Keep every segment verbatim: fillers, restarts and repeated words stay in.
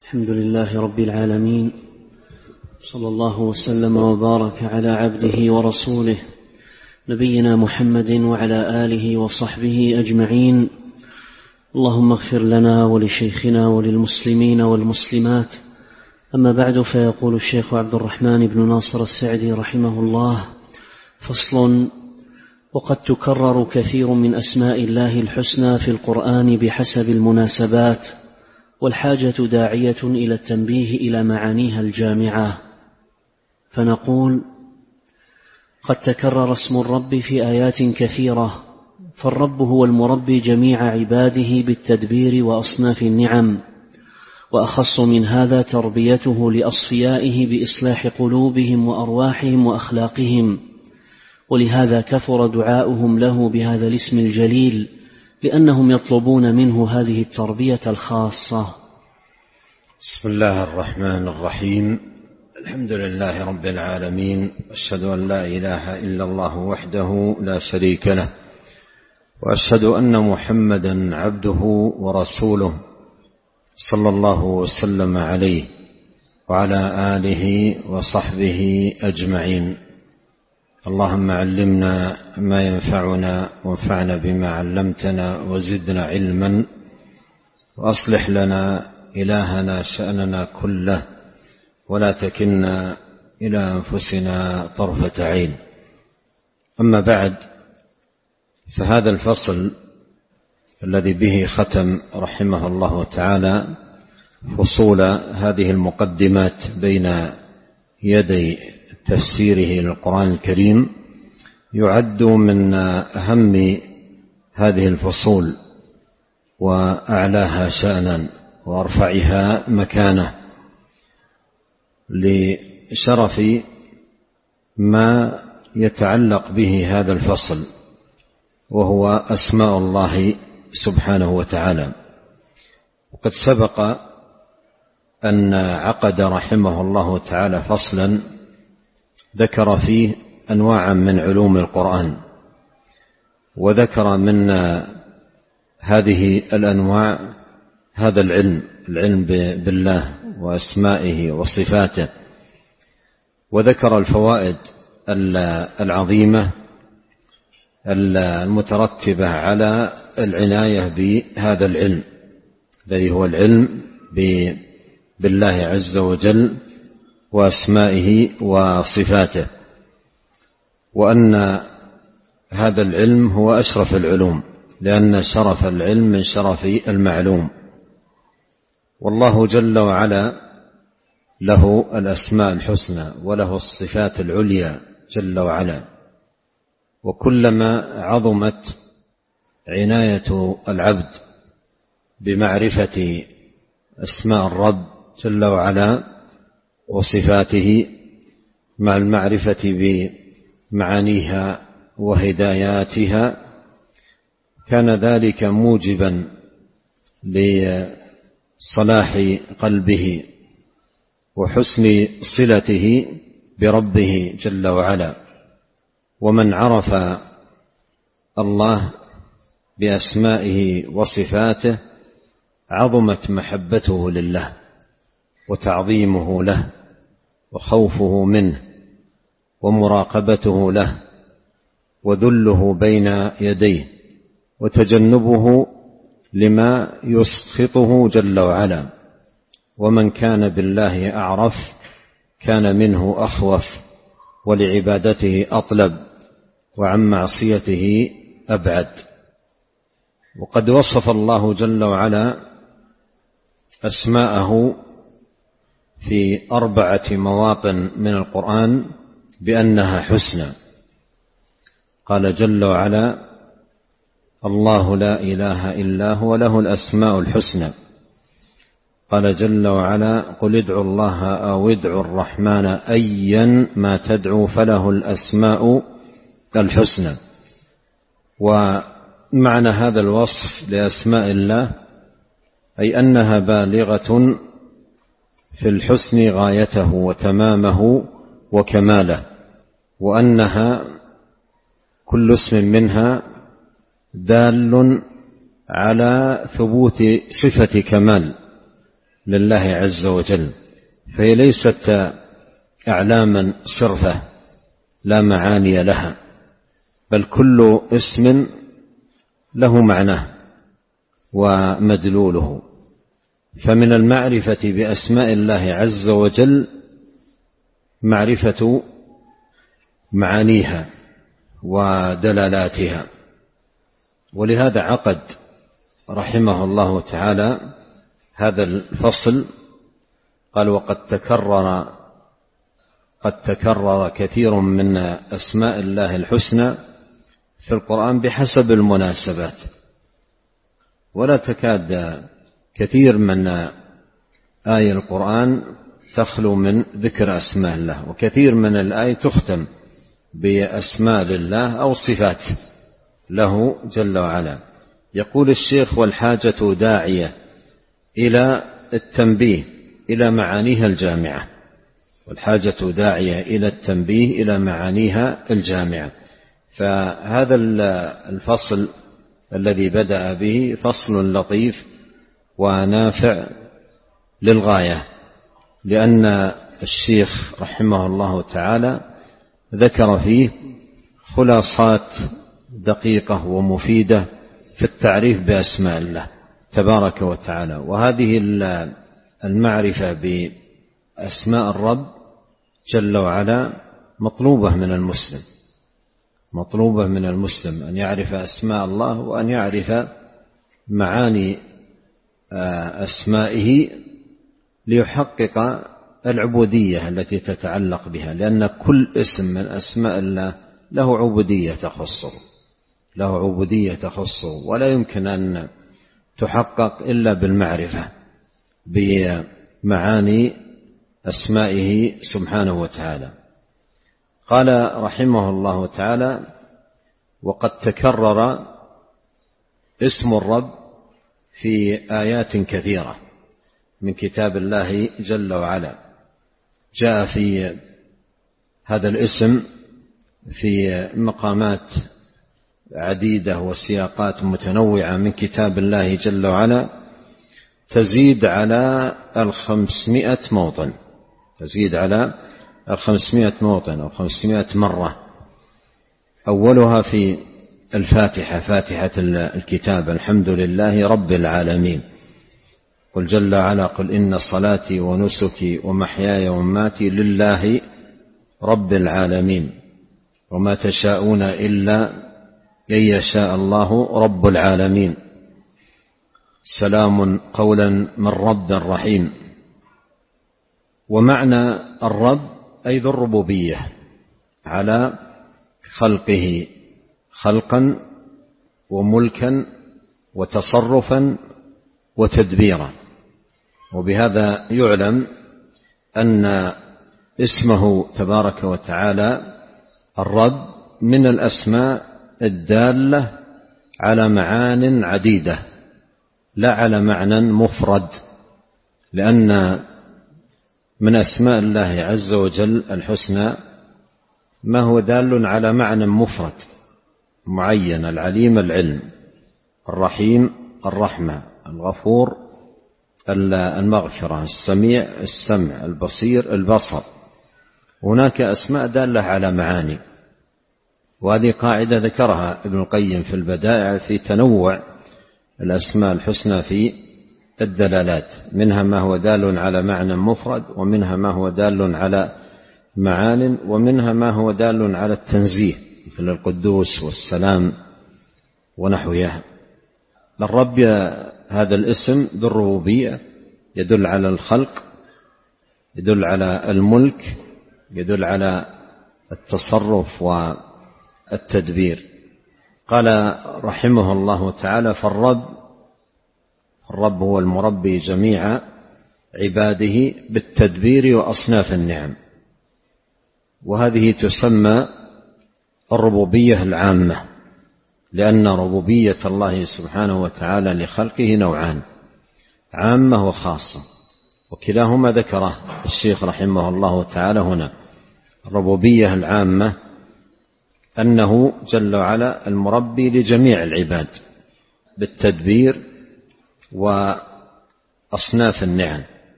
الحمد لله رب العالمين، صلى الله وسلم وبارك على عبده ورسوله نبينا محمد وعلى آله وصحبه أجمعين. اللهم اغفر لنا ولشيخنا وللمسلمين والمسلمات. أما بعد، فيقول الشيخ عبد الرحمن بن ناصر السعدي رحمه الله: فصل: وقد تكرر كثير من أسماء الله الحسنى في القرآن بحسب المناسبات، والحاجة داعية إلى التنبيه إلى معانيها الجامعة، فنقول: قد تكرر اسم الرب في آيات كثيرة، فالرب هو المربي جميع عباده بالتدبير وأصناف النعم، وأخص من هذا تربيته لأصفيائه بإصلاح قلوبهم وأرواحهم وأخلاقهم، ولهذا كثر دعاؤهم له بهذا الاسم الجليل، لأنهم يطلبون منه هذه التربية الخاصة. بسم الله الرحمن الرحيم. الحمد لله رب العالمين، أشهد أن لا إله إلا الله وحده لا شريك له، وأشهد أن محمدا عبده ورسوله، صلى الله وسلم عليه وعلى آله وصحبه أجمعين. اللهم علمنا ما ينفعنا وانفعنا بما علمتنا وزدنا علما، وأصلح لنا إلهنا شأننا كله، ولا تكلنا إلى أنفسنا طرفة عين. أما بعد، فهذا الفصل الذي به ختم رحمه الله تعالى فصول هذه المقدمات بين يدي تفسيره للقرآن الكريم يعد من أهم هذه الفصول وأعلاها شأنا وأرفعها مكانة، لشرف ما يتعلق به هذا الفصل، وهو أسماء الله سبحانه وتعالى. وقد سبق أن عقد رحمه الله تعالى فصلا ذكر فيه أنواعا من علوم القرآن، وذكر من هذه الأنواع هذا العلم العلم بالله وأسمائه وصفاته، وذكر الفوائد العظيمة المترتبة على العناية بهذا العلم الذي هو العلم بالله عز وجل وأسمائه وصفاته، وأن هذا العلم هو أشرف العلوم، لأن شرف العلم من شرف المعلوم. والله جل وعلا له الأسماء الحسنى وله الصفات العليا جل وعلا، وكلما عظمت عناية العبد بمعرفة أسماء الرب جل وعلا وصفاته مع المعرفة بمعانيها وهداياتها، كان ذلك موجبا لصلاح قلبه وحسن صلته بربه جل وعلا. ومن عرف الله بأسمائه وصفاته عظمت محبته لله وتعظيمه له وخوفه منه ومراقبته له وذله بين يديه وتجنبه لما يسخطه جل وعلا. ومن كان بالله أعرف كان منه أخوف، ولعبادته أطلب، وعن معصيته أبعد. وقد وصف الله جل وعلا أسماءه في أربعة مواطن من القرآن بأنها حسنى. قال جل وعلا: الله لا إله إلا هو له الأسماء الحسنى. قال جل وعلا: قل ادعوا الله أو ادعوا الرحمن أيا ما تدعوا فله الأسماء الحسنى. ومعنى هذا الوصف لأسماء الله أي أنها بالغة في الحسن غايته وتمامه وكماله، وأنها كل اسم منها دال على ثبوت صفة كمال لله عز وجل، فهي ليست أعلاما صرفة لا معاني لها، بل كل اسم له معناه ومدلوله. فمن المعرفة بأسماء الله عز وجل معرفة معانيها ودلالاتها. ولهذا عقد رحمه الله تعالى هذا الفصل، قال: وقد تكرر قد تكرر كثير من أسماء الله الحسنى في القرآن بحسب المناسبات، ولا تكاد كثير من آية القرآن تخلو من ذكر أسماء الله، وكثير من الآية تختم بأسماء لله أو صفات له جل وعلا. يقول الشيخ: والحاجة داعية إلى التنبيه إلى معانيها الجامعة. والحاجة داعية إلى التنبيه إلى معانيها الجامعة. فهذا الفصل الذي بدأ به فصل لطيف ونافع للغاية، لأن الشيخ رحمه الله تعالى ذكر فيه خلاصات دقيقة ومفيدة في التعريف بأسماء الله تبارك وتعالى. وهذه المعرفة بأسماء الرب جل وعلا مطلوبة من المسلم، مطلوبة من المسلم أن يعرف أسماء الله وأن يعرف معاني أسمائه ليحقق العبودية التي تتعلق بها، لأن كل اسم من أسماء الله له عبودية تخصه له عبودية تخصه ولا يمكن أن تحقق إلا بالمعرفة بمعاني أسمائه سبحانه وتعالى. قال رحمه الله تعالى: وقد تكرر اسم الرب في آيات كثيرة من كتاب الله جل وعلا. جاء في هذا الاسم في مقامات عديدة وسياقات متنوعة من كتاب الله جل وعلا تزيد على الخمسمائة موطن تزيد على الخمسمائة موطن أو خمسمائة مرة. أولها في الفاتحة، فاتحة الكتاب: الحمد لله رب العالمين. قل جل وعلا: قل إن صلاتي ونسكي ومحياي ومماتي لله رب العالمين وما تشاءون إلا أن يشاء الله رب العالمين. سلام قولا من رب رحيم. ومعنى الرب أي ذو الربوبية على خلقه خلقا وملكا وتصرفا وتدبيرا. وبهذا يعلم أن اسمه تبارك وتعالى الرب من الأسماء الدالة على معان عديدة لا على معنى مفرد، لأن من أسماء الله عز وجل الحسنى ما هو دال على معنى مفرد معين: العليم العلم، الرحيم الرحمة، الغفور المغفرة، السميع السمع، البصير البصر. هناك أسماء دالة على معاني، وهذه قاعدة ذكرها ابن القيم في البدائع في تنوع الأسماء الحسنى في الدلالات. منها ما هو دال على معنى مفرد، ومنها ما هو دال على معان، ومنها ما هو دال على التنزيه مثل القدوس والسلام ونحوها. الرب هذا الاسم ذو الربوبية يدل على الخلق، يدل على الملك، يدل على التصرف والتدبير. قال رحمه الله تعالى: فالرب الرب هو المربي جميع عباده بالتدبير وأصناف النعم. وهذه تسمى الربوبية العامة، لأن ربوبية الله سبحانه وتعالى لخلقه نوعان: عامة وخاصة، وكلاهما ذكره الشيخ رحمه الله تعالى هنا. الربوبية العامة أنه جل وعلا المربي لجميع العباد بالتدبير وأصناف النعم.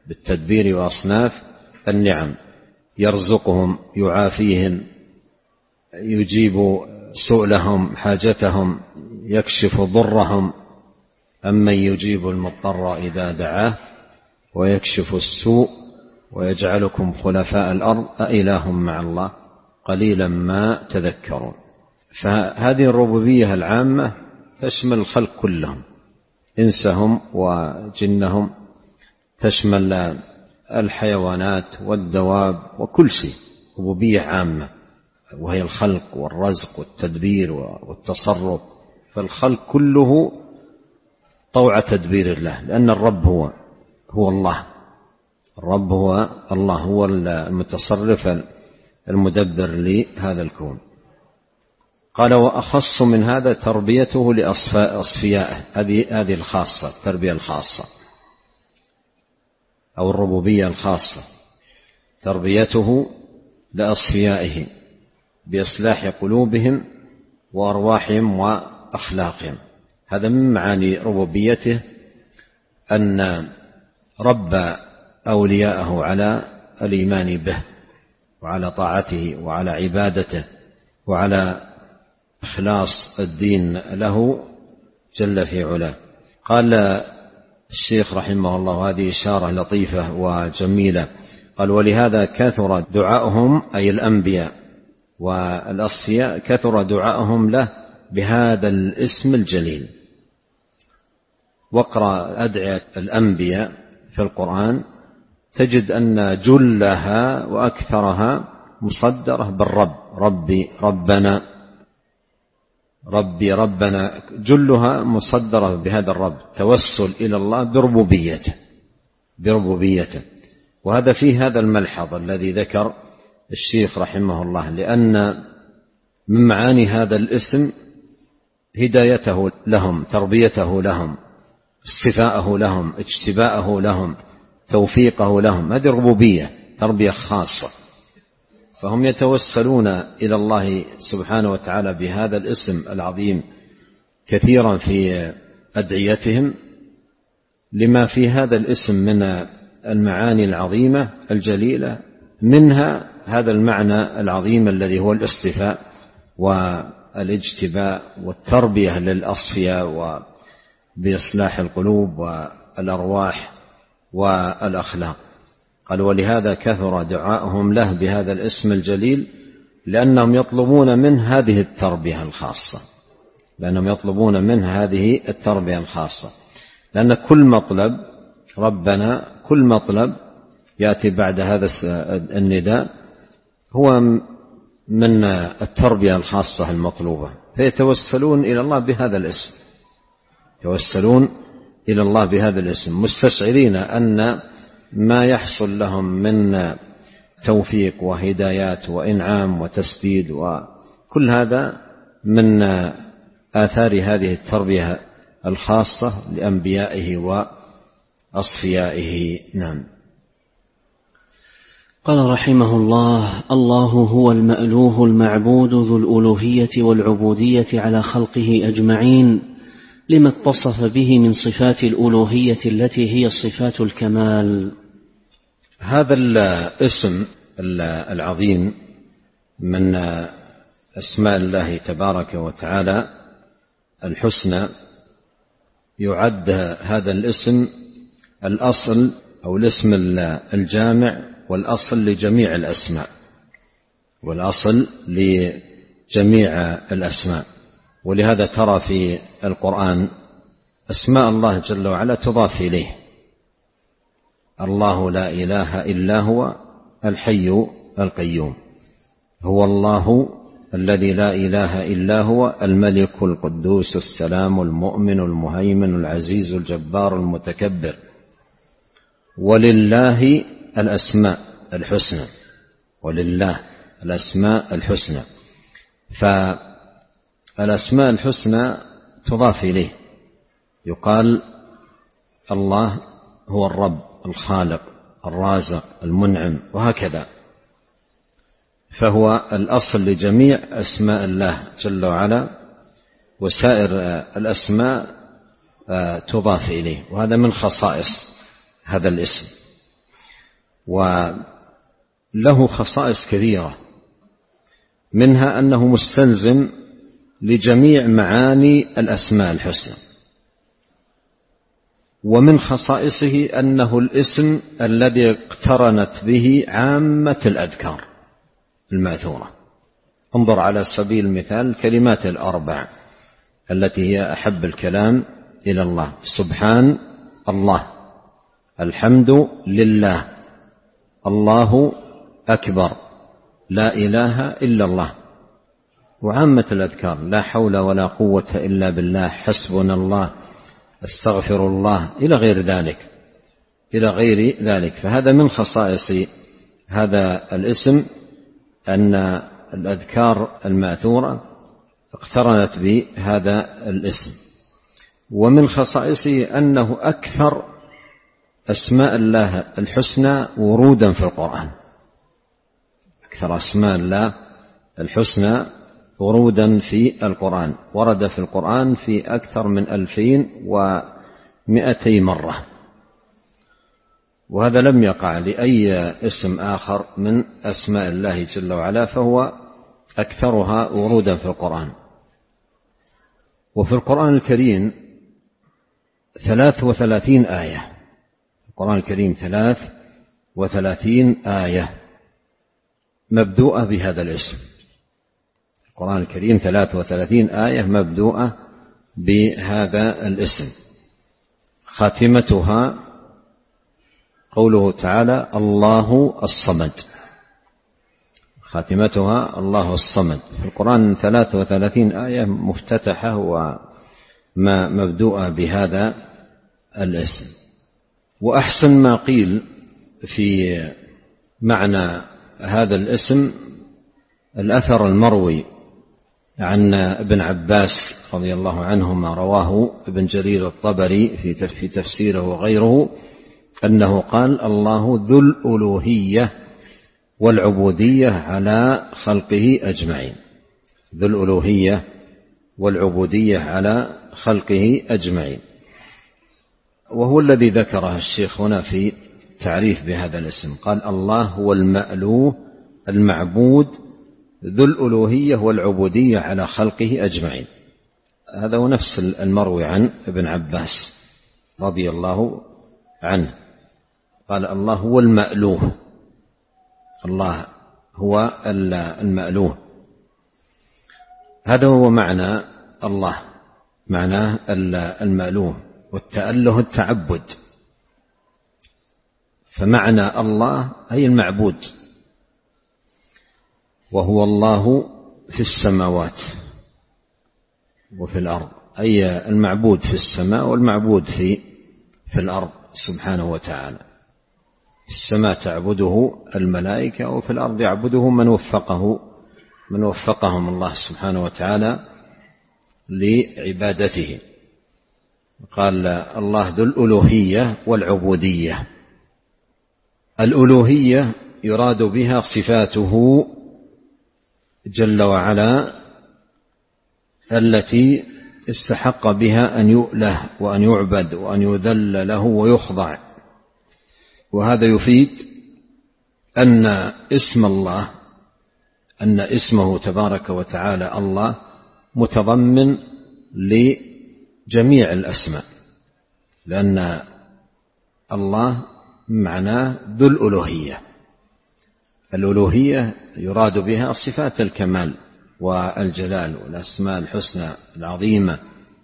بالتدبير وأصناف النعم، يرزقهم، يعافيهم، يجيب سؤلهم حاجتهم، يكشف ضرهم، أمن يجيب المضطر إذا دعاه ويكشف السوء ويجعلكم خلفاء الأرض أإله مع الله قليلا ما تذكرون. فهذه الربوبية العامة تشمل الخلق كلهم، إنسهم وجنهم، تشمل الحيوانات والدواب وكل شيء، ربوبية عامة، وهي الخلق والرزق والتدبير والتصرف. فالخلق كله طوع تدبير الله، لأن الرب هو هو الله، الرب هو الله، هو المتصرف المدبر لهذا الكون. قال وأخص من هذا تربيته لأصفيائه، هذه هذه الخاصة، التربية الخاصة أو الربوبية الخاصة، تربيته لأصفيائه بإصلاح قلوبهم وأرواحهم وأخلاقهم. هذا من معاني ربوبيته، أن رب أولياءه على الإيمان به وعلى طاعته وعلى عبادته وعلى إخلاص الدين له جل في علاه. قال الشيخ رحمه الله، هذه إشارة لطيفة وجميلة، قال ولهذا كثر دعاؤهم، أي الأنبياء والأصفياء، كثر دعاؤهم له بهذا الاسم الجليل. واقرأ أدعية الأنبياء في القرآن تجد أن جلها وأكثرها مصدرة بالرب، ربي ربنا ربي ربنا، جلها مصدرة بهذا الرب، توسل إلى الله بربوبيته بربوبيته. وهذا فيه هذا الملحظ الذي ذكر الشيخ رحمه الله، لأن من معاني هذا الاسم هدايته لهم، تربيته لهم، اصطفاءه لهم، اجتباءه لهم، توفيقه لهم. هذه ربوبية، تربية خاصة. فهم يتوسلون إلى الله سبحانه وتعالى بهذا الاسم العظيم كثيرا في أدعيتهم، لما في هذا الاسم من المعاني العظيمة الجليلة، منها هذا المعنى العظيم الذي هو الاصطفاء والاجتباء والتربية للأصفياء وبإصلاح القلوب والأرواح والأخلاق. قال ولهذا كثر دعاءهم له بهذا الاسم الجليل، لأنهم يطلبون منه هذه التربية الخاصة، لأنهم يطلبون منه هذه التربية الخاصة. لأن كل مطلب ربنا، كل مطلب يأتي بعد هذا النداء هو من التربية الخاصة المطلوبة، فيتوسلون إلى الله بهذا الاسم، يتوسلون إلى الله بهذا الاسم، مستشعرين أن ما يحصل لهم من توفيق وهدايات وإنعام وتسديد وكل هذا من آثار هذه التربية الخاصة لأنبيائه وأصفيائه. نعم. قال رحمه الله: الله هو المألوه المعبود ذو الألوهية والعبودية على خلقه أجمعين، لما اتصف به من صفات الألوهية التي هي صفات الكمال. هذا الاسم العظيم من أسماء الله تبارك وتعالى الحسنى، يعد هذا الاسم الأصل أو الاسم الجامع والأصل لجميع الأسماء، والأصل لجميع الأسماء. ولهذا ترى في القرآن أسماء الله جل وعلا تضاف إليه: الله لا إله إلا هو الحي القيوم، هو الله الذي لا إله إلا هو الملك القدوس السلام المؤمن المهيمن العزيز الجبار المتكبر. ولله الأسماء الحسنى، ولله الأسماء الحسنى. فالأسماء الحسنى تضاف إليه، يقال الله هو الرب الخالق الرازق المنعم، وهكذا. فهو الأصل لجميع أسماء الله جل وعلا، وسائر الأسماء تضاف إليه، وهذا من خصائص هذا الاسم. وله خصائص كثيرة، منها أنه مستلزم لجميع معاني الأسماء الحسنى، ومن خصائصه أنه الاسم الذي اقترنت به عامة الأذكار المأثورة. انظر على سبيل المثال الكلمات الأربع التي هي أحب الكلام إلى الله: سبحان الله، الحمد لله، الله أكبر، لا إله إلا الله. وعامة الأذكار: لا حول ولا قوة إلا بالله، حسبنا الله، استغفر الله، إلى غير ذلك إلى غير ذلك. فهذا من خصائص هذا الاسم أن الأذكار المأثورة اقترنت بهذا الاسم. ومن خصائصه أنه أكثر أسماء الله الحسنى ورودا في القرآن، أكثر أسماء الله الحسنى ورودا في القرآن، ورد في القرآن في أكثر من ألفين ومئتي مرة، وهذا لم يقع لأي اسم آخر من أسماء الله جل وعلا، فهو أكثرها ورودا في القرآن. وفي القرآن الكريم ثلاث وثلاثين آية، القرآن الكريم ثلاث وثلاثين آية مبدوءة بهذا الاسم. القرآن الكريم ثلاث وثلاثين آية مبدوءة بهذا الاسم، خاتمتها قوله تعالى: الله الصمد، خاتمتها الله الصمد. في القرآن ثلاث وثلاثين آية مفتتحة وما مبدوءة بهذا الاسم. وأحسن ما قيل في معنى هذا الاسم الأثر المروي عن ابن عباس رضي الله عنهما، رواه ابن جرير الطبري في تفسيره وغيره، أنه قال: الله ذو الألوهية والعبودية على خلقه أجمعين، ذو الألوهية والعبودية على خلقه أجمعين. وهو الذي ذكره الشيخ هنا في تعريف بهذا الاسم، قال: الله هو المألوه المعبود ذو الألوهية والعبودية على خلقه أجمعين. هذا هو نفس المروي عن ابن عباس رضي الله عنه، قال: الله هو المألوه، الله هو المألوه. هذا هو معنى الله، معناه المألوه، والتأله التعبد. فمعنى الله أي المعبود، وهو الله في السماوات وفي الأرض، أي المعبود في السماء والمعبود في في الأرض سبحانه وتعالى. في السماء تعبده الملائكة، وفي الأرض يعبده من وفقه من وفقهم الله سبحانه وتعالى لعبادته. قال: الله ذو الألوهية والعبودية. الألوهية يراد بها صفاته جل وعلا التي استحق بها أن يؤله وأن يعبد وأن يذل له ويخضع. وهذا يفيد أن اسم الله أن اسمه تبارك وتعالى الله متضمن لجميع الأسماء، لأن الله معناه ذو الألوهية. الألوهية يراد بها صفات الكمال والجلال والأسماء الحسنى العظيمة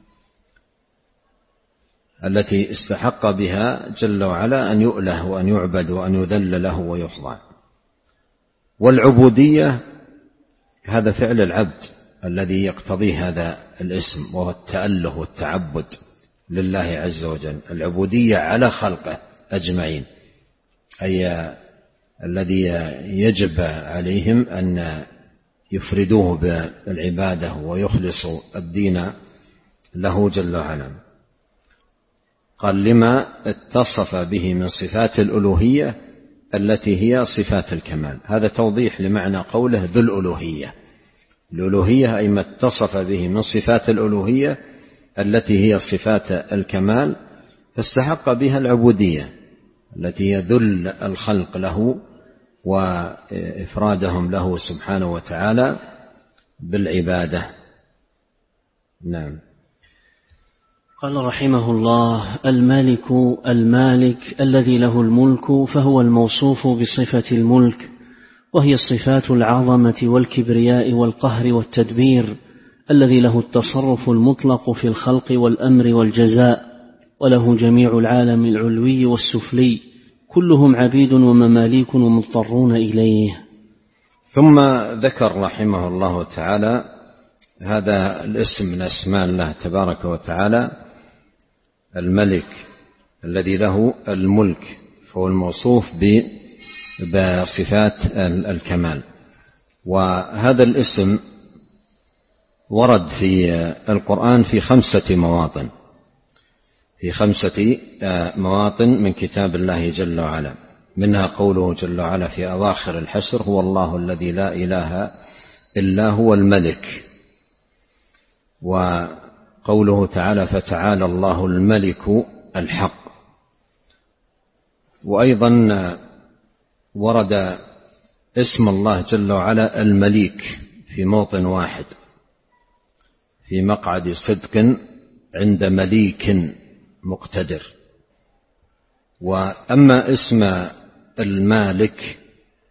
التي استحق بها جل وعلا أن يؤله وأن يعبد وأن يذل له ويخضع. والعبودية هذا فعل العبد الذي يقتضيه هذا الاسم، وهو التأله والتعبد لله عز وجل. العبودية على خلقه أجمعين، أي الذي يجب عليهم أن يفردوه بالعبادة ويخلصوا الدين له جل وعلا. قال: لما اتصف به من صفات الألوهية التي هي صفات الكمال. هذا توضيح لمعنى قوله ذو الألوهية. الألوهية أي ما اتصف به من صفات الألوهية التي هي صفات الكمال، فاستحق بها العبودية التي هي ذل الخلق له وإفرادهم له سبحانه وتعالى بالعبادة. نعم. قال رحمه الله: الملك المالك الذي له الملك، فهو الموصوف بصفة الملك، وهي الصفات العظمة والكبرياء والقهر والتدبير، الذي له التصرف المطلق في الخلق والأمر والجزاء، وله جميع العالم العلوي والسفلي، كلهم عبيد ومماليك ومضطرون إليه. ثم ذكر رحمه الله تعالى هذا الاسم من أسماء الله تبارك وتعالى، الملك الذي له الملك، فهو الموصوف بصفات الكمال. وهذا الاسم ورد في القرآن في خمسة مواطن في خمسة مواطن من كتاب الله جل وعلا، منها قوله جل وعلا في أواخر الحشر: هو الله الذي لا إله إلا هو الملك. وقوله تعالى: فتعالى الله الملك الحق. وأيضا ورد اسم الله جل وعلا المليك في موطن واحد، في مقعد صدق عند مليك مقتدر. وأما اسم المالك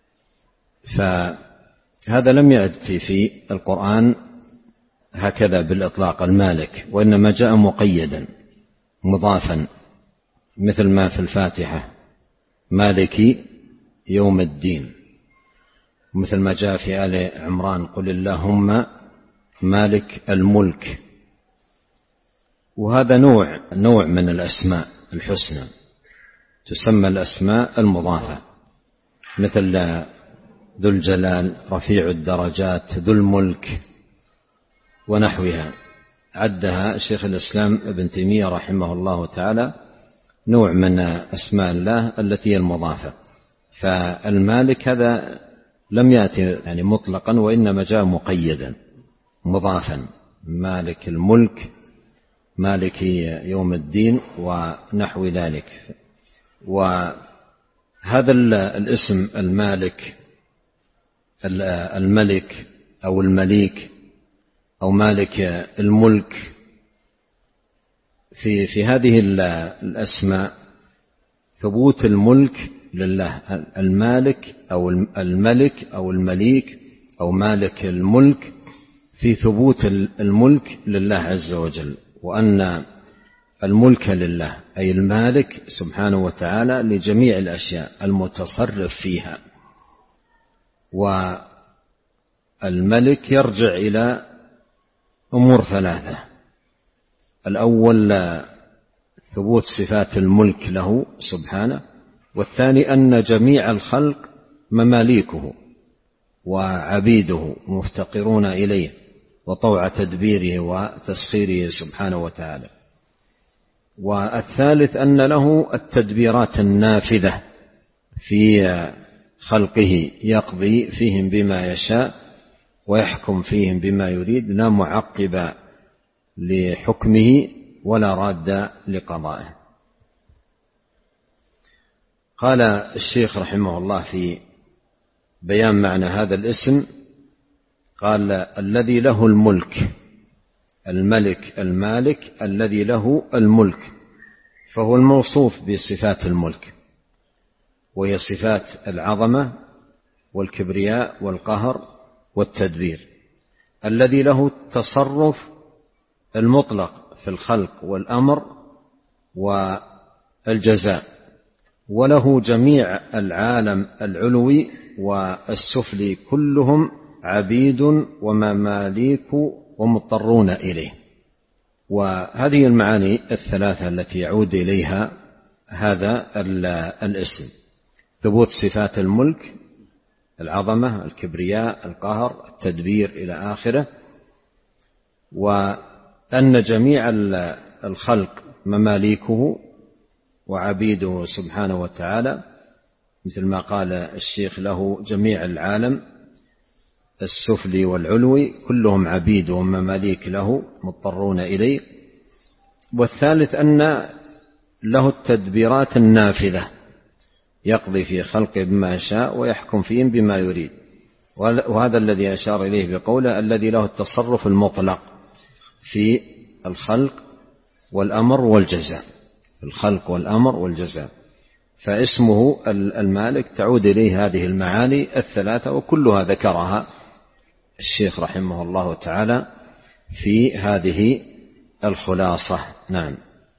فهذا لم يأتي في القرآن هكذا بالإطلاق المالك، وإنما جاء مقيدا مضافا، مثل ما في الفاتحة: مالك يوم الدين، مثل ما جاء في آل عمران: قل اللهم مالك الملك. وهذا نوع نوع من الأسماء الحسنى، تسمى الأسماء المضافة، مثل ذو الجلال، رفيع الدرجات، ذو الملك، ونحوها. عدها شيخ الإسلام ابن تيمية رحمه الله تعالى نوع من أسماء الله التي هي المضافة. فالمالك هذا لم يأتي يعني مطلقا، وإنما جاء مقيدا مضافا: مالك الملك، مالك يوم الدين، ونحو ذلك. وهذا الاسم المالك، الملك أو المليك أو مالك الملك، في في هذه الأسماء ثبوت الملك لله. المالك أو الملك أو المليك أو مالك الملك، في ثبوت الملك لله عز وجل، وأن الملك لله، أي المالك سبحانه وتعالى لجميع الأشياء المتصرف فيها. والملك يرجع إلى أمور ثلاثة: الأول ثبوت صفات الملك له سبحانه، والثاني أن جميع الخلق مماليكه وعبيده مفتقرون إليه وطوع تدبيره وتسخيره سبحانه وتعالى، والثالث أن له التدبيرات النافذة في خلقه، يقضي فيهم بما يشاء ويحكم فيهم بما يريد، لا معقب لحكمه ولا راد لقضائه. قال الشيخ رحمه الله في بيان معنى هذا الاسم، قال: الذي له الملك، الملك المالك الذي له الملك، فهو الموصوف بصفات الملك، وهي صفات العظمة والكبرياء والقهر والتدبير، الذي له التصرف المطلق في الخلق والأمر والجزاء، وله جميع العالم العلوي والسفلي، كلهم عبيد ومماليك ومضطرون إليه. وهذه المعاني الثلاثة التي يعود إليها هذا الاسم: ثبوت صفات الملك، العظمة، الكبرياء، القهر، التدبير إلى آخره، وأن جميع الخلق مماليكه وعبيده سبحانه وتعالى، مثل ما قال الشيخ: له جميع العالم السفلي والعلوي، كلهم عبيد ومماليك له مضطرون إليه. والثالث أن له التدبيرات النافذة يقضي في خلقه بما يشاء ويحكم فيهم بما يريد. وهذا الذي أشار إليه بقوله الذي له التصرف المطلق في الخلق والأمر والجزاء، الخلق والأمر والجزاء. فاسمه المالك تعود إليه هذه المعاني الثلاثة، وكلها ذكرها الشيخ رحمه الله تعالى في هذه الخلاصة. نعم.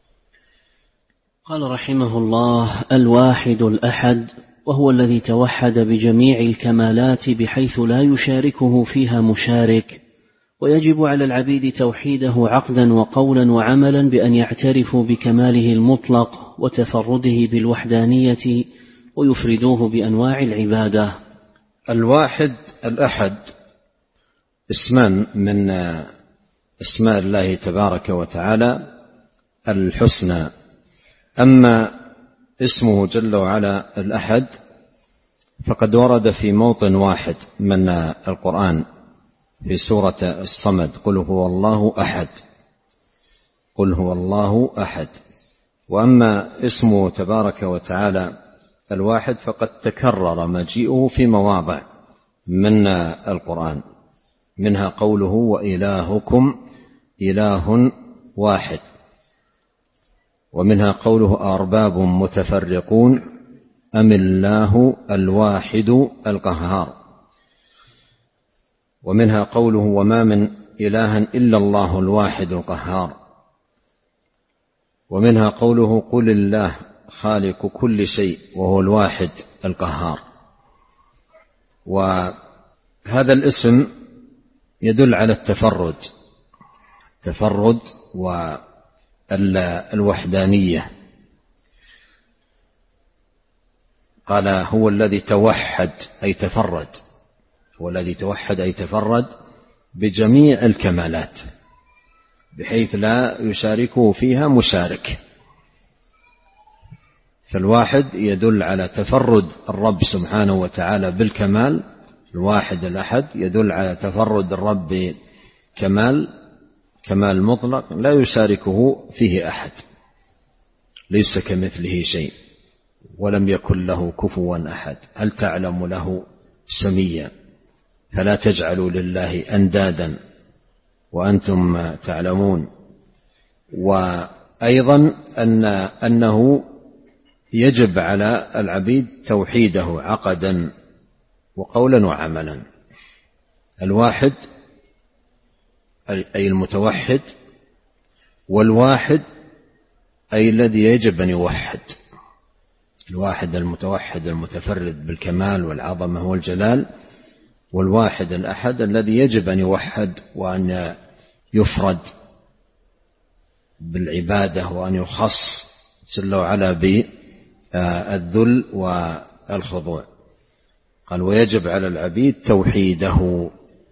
قال رحمه الله: الواحد الأحد، وهو الذي توحد بجميع الكمالات بحيث لا يشاركه فيها مشارك، ويجب على العبيد توحيده عقدا وقولا وعملا بأن يعترفوا بكماله المطلق وتفرده بالوحدانية ويفردوه بأنواع العبادة. الواحد الأحد اسمان من اسماء الله تبارك وتعالى الحسنى. أما اسمه جل وعلا الأحد فقد ورد في موطن واحد من القرآن في سورة الصمد: قل هو الله أحد، قل هو الله أحد. وأما اسمه تبارك وتعالى الواحد فقد تكرر مجيئه في مواضع من القرآن، منها قوله: وإلهكم إله واحد، ومنها قوله: أرباب متفرقون أم الله الواحد القهار، ومنها قوله: وما من إله إلا الله الواحد القهار، ومنها قوله: قل الله خالق كل شيء وهو الواحد القهار. وهذا الاسم يدل على التفرد، تفرد والوحدانية. قال: هو الذي توحد أي تفرد، هو الذي توحد أي تفرد بجميع الكمالات بحيث لا يشاركه فيها مشارك. فالواحد يدل على تفرد الرب سبحانه وتعالى بالكمال، الواحد الأحد يدل على تفرد الرب بكمال، كمال مطلق لا يشاركه فيه أحد، ليس كمثله شيء ولم يكن له كفوا أحد. هل تعلم له سميا؟ فلا تجعلوا لله أندادا وأنتم تعلمون. وأيضا أن أنه يجب على العبيد توحيده عقدا وقولا وعملا. الواحد أي المتوحد، والواحد أي الذي يجب أن يوحد. الواحد المتوحد المتفرد بالكمال والعظمة والجلال، والواحد الأحد الذي يجب أن يوحد وأن يفرد بالعبادة وأن يخص جل وعلا بالذل والخضوع. قال: ويجب على العبيد توحيده.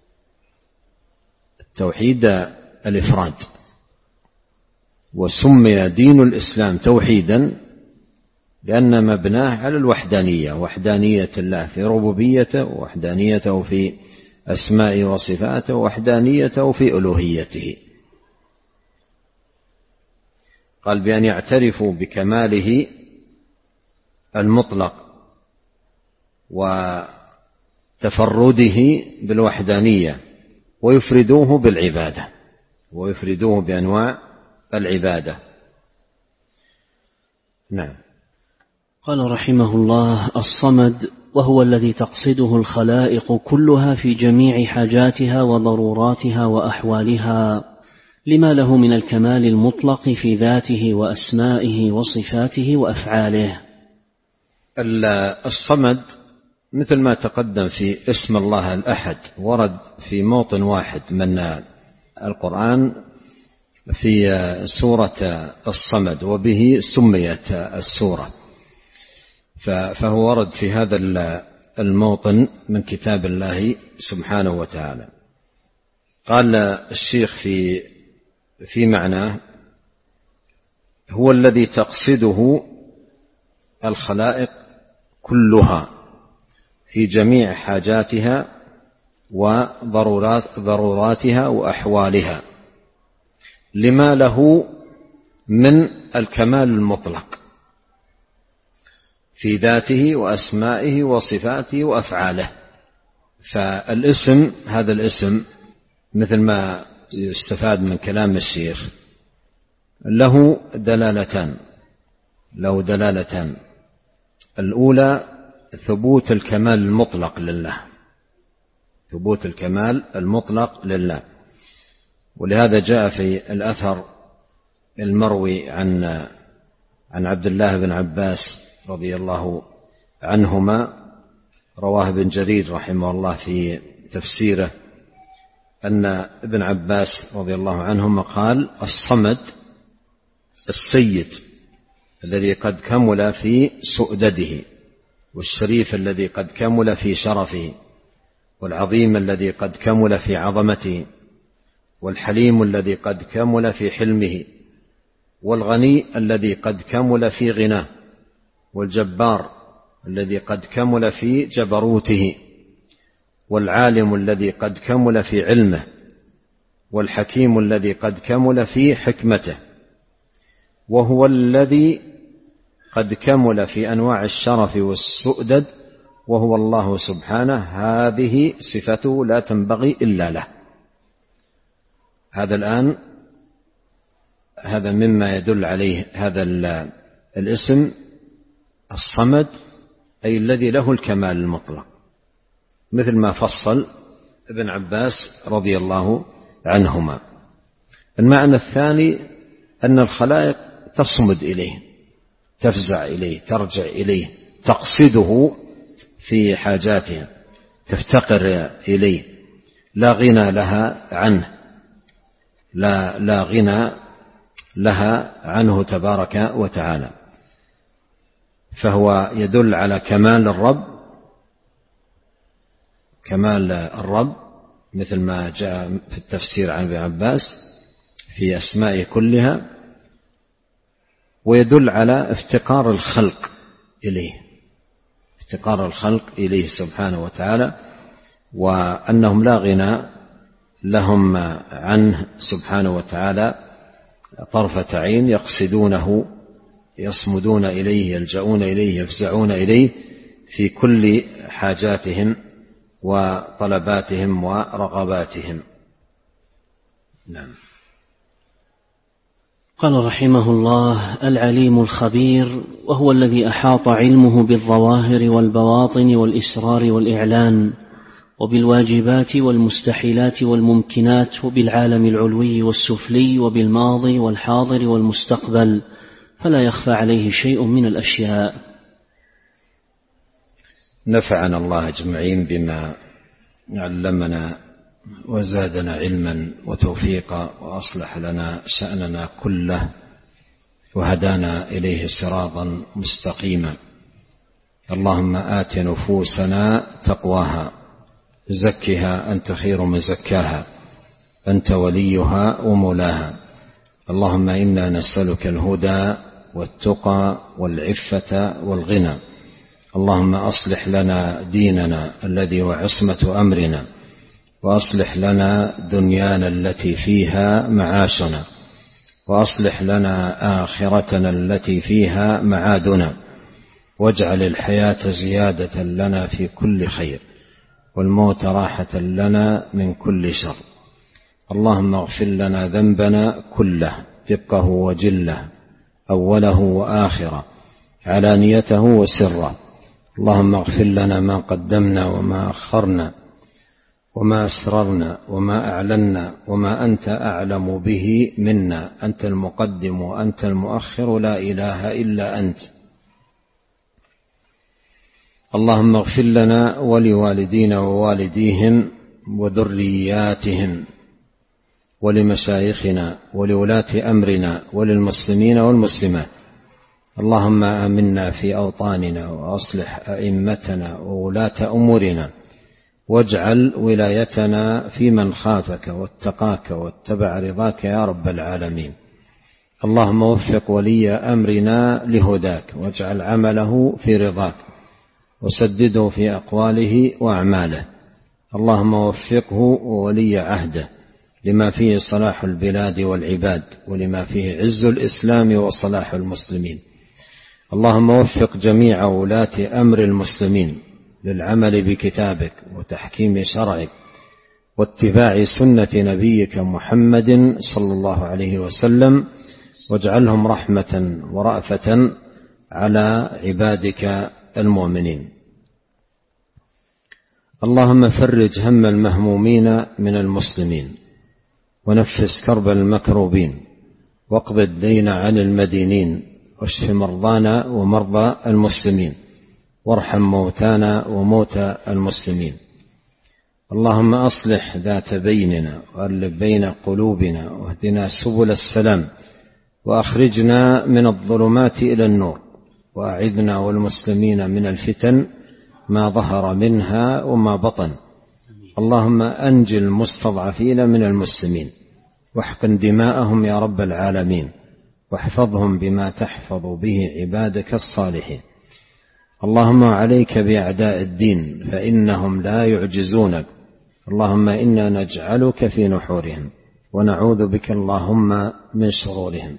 التوحيد الإفراد، وسمي دين الإسلام توحيدا لأن مبناه على الوحدانية، وحدانية الله في ربوبيته، ووحدانيته في أسمائه وصفاته، ووحدانيته في ألوهيته. قال: بأن يعترفوا بكماله المطلق وتفرده بالوحدانية ويفردوه بالعبادة، ويفردوه بأنواع العبادة. نعم. قال رحمه الله: الصمد، وهو الذي تقصده الخلائق كلها في جميع حاجاتها وضروراتها وأحوالها، لما له من الكمال المطلق في ذاته وأسمائه وصفاته وأفعاله. الصمد مثل ما تقدم في اسم الله الأحد، ورد في موطن واحد من القرآن في سورة الصمد، وبه سميت السورة، فهو ورد في هذا الموطن من كتاب الله سبحانه وتعالى. قال الشيخ في في معناه: هو الذي تقصده الخلائق كلها في جميع حاجاتها وضرورات ضروراتها وأحوالها، لما له من الكمال المطلق في ذاته وأسمائه وصفاته وأفعاله. فالاسم هذا الاسم مثل ما يستفاد من كلام الشيخ له دلالتان له دلالتان الأولى ثبوت الكمال المطلق لله ثبوت الكمال المطلق لله ولهذا جاء في الأثر المروي عن عن عبد الله بن عباس رضي الله عنهما رواه ابن جرير رحمه الله في تفسيره أن ابن عباس رضي الله عنهما قال الصمد السيد الذي قد كمل في سؤدده والشريف الذي قد كمل في شرفه والعظيم الذي قد كمل في عظمته والحليم الذي قد كمل في حلمه والغني الذي قد كمل في غناه والجبار الذي قد كمل في جبروته والعالم الذي قد كمل في علمه والحكيم الذي قد كمل في حكمته وهو الذي قد كمل في أنواع الشرف والسؤدد وهو الله سبحانه هذه صفته لا تنبغي إلا له. هذا الآن هذا مما يدل عليه هذا الاسم الصمد أي الذي له الكمال المطلق مثل ما فصل ابن عباس رضي الله عنهما. المعنى الثاني أن الخلائق تصمد إليه تفزع إليه ترجع إليه تقصده في حاجاتها تفتقر إليه لا غنى لها عنه لا, لا غنى لها عنه تبارك وتعالى. فهو يدل على كمال الرب كمال الرب مثل ما جاء في التفسير عن ابن عباس في أسمائه كلها ويدل على افتقار الخلق إليه افتقار الخلق إليه سبحانه وتعالى وأنهم لا غنى لهم عنه سبحانه وتعالى طرفة عين يقصدونه يصمدون إليه يلجؤون إليه يفزعون إليه في كل حاجاتهم وطلباتهم ورغباتهم. نعم. قال رحمه الله العليم الخبير وهو الذي أحاط علمه بالظواهر والبواطن والإسرار والإعلان وبالواجبات والمستحيلات والممكنات وبالعالم العلوي والسفلي وبالماضي والحاضر والمستقبل فلا يخفى عليه شيء من الأشياء. نفعنا الله أجمعين بما علمنا وزادنا علما وتوفيقا وأصلح لنا شأننا كله وهدانا إليه صراطا مستقيما. اللهم آت نفوسنا تقواها زكها أنت خير من زكاها أنت وليها ومولاها. اللهم إنا نسألك الهدى والتقى والعفة والغنى. اللهم أصلح لنا ديننا الذي هو عصمة أمرنا وأصلح لنا دنيانا التي فيها معاشنا وأصلح لنا آخرتنا التي فيها معادنا واجعل الحياة زيادة لنا في كل خير والموت راحة لنا من كل شر. اللهم اغفر لنا ذنبنا كله دقه وجله أوله وآخره علانيته وسره. اللهم اغفر لنا ما قدمنا وما أخرنا وما أسررنا وما أعلنا وما أنت أعلم به منا أنت المقدم وأنت المؤخر لا إله إلا أنت. اللهم اغفر لنا ولوالدينا ووالديهم وذرياتهم ولمشايخنا ولولاة أمرنا وللمسلمين والمسلمات. اللهم آمنا في أوطاننا وأصلح أئمتنا وولاة أمورنا واجعل ولايتنا في من خافك واتقاك واتبع رضاك يا رب العالمين. اللهم وفق ولي أمرنا لهداك واجعل عمله في رضاك وسدده في أقواله وأعماله. اللهم وفقه وولي عهده لما فيه صلاح البلاد والعباد ولما فيه عز الإسلام وصلاح المسلمين. اللهم وفق جميع ولاة أمر المسلمين للعمل بكتابك وتحكيم شرعك واتباع سنة نبيك محمد صلى الله عليه وسلم، واجعلهم رحمة ورأفة على عبادك المؤمنين. اللهم فرج هم المهمومين من المسلمين، ونفس كرب المكروبين، واقض الدين عن المدينين، واشف مرضانا ومرضى المسلمين، وارحم موتانا وموتى المسلمين. اللهم أصلح ذات بيننا، وألف بين قلوبنا، واهدنا سبل السلام، وأخرجنا من الظلمات إلى النور، وأعذنا والمسلمين من الفتن ما ظهر منها وما بطن. اللهم أنج المستضعفين من المسلمين، واحقن دماءهم يا رب العالمين، واحفظهم بما تحفظ به عبادك الصالحين. اللهم عليك بأعداء الدين فإنهم لا يعجزونك. اللهم إنا نجعلك في نحورهم، ونعوذ بك اللهم من شرورهم.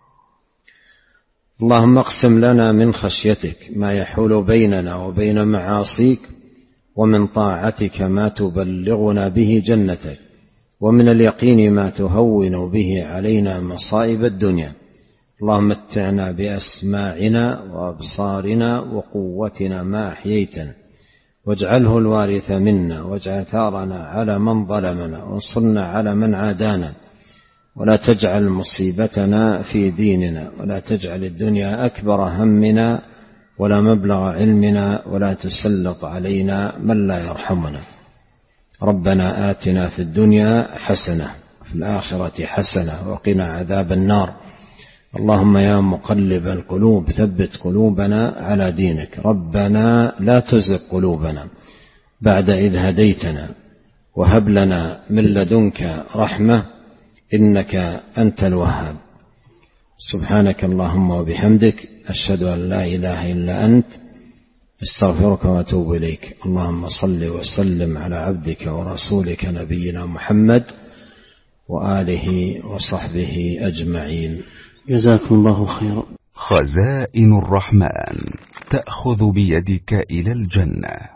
اللهم اقسم لنا من خشيتك ما يحول بيننا وبين معاصيك، ومن طاعتك ما تبلغنا به جنتك، ومن اليقين ما تهون به علينا مصائب الدنيا. اللهم متعنا بأسماعنا وأبصارنا وقوتنا ما أحييتنا، واجعله الوارث منا، واجعل ثارنا على من ظلمنا، وانصرنا على من عادانا، ولا تجعل مصيبتنا في ديننا، ولا تجعل الدنيا أكبر همنا ولا مبلغ علمنا، ولا تسلط علينا من لا يرحمنا. ربنا آتنا في الدنيا حسنة وفي الآخرة حسنة وقنا عذاب النار. اللهم يا مقلب القلوب ثبت قلوبنا على دينك. ربنا لا تزغ قلوبنا بعد إذ هديتنا، وهب لنا من لدنك رحمة إنك أنت الوهاب. سبحانك اللهم وبحمدك، أشهد أن لا إله إلا أنت، استغفرك وأتوب إليك. اللهم صل وسلم على عبدك ورسولك نبينا محمد وآله وصحبه أجمعين. جزاكم الله خيرا. خزائن الرحمن تأخذ بيدك إلى الجنة.